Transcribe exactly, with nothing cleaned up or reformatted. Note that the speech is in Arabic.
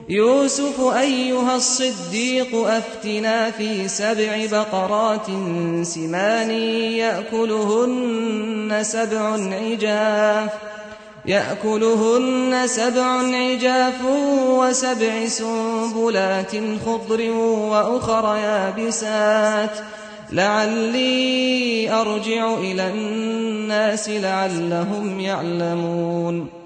يوسف أيها الصديق أفتنا في سبع بقرات سمان يأكلهن سبع عجاف يأكلهن سبع عجاف وسبع سنبلات خضر وأخر يابسات لعلي أرجع إلى الناس لعلهم يعلمون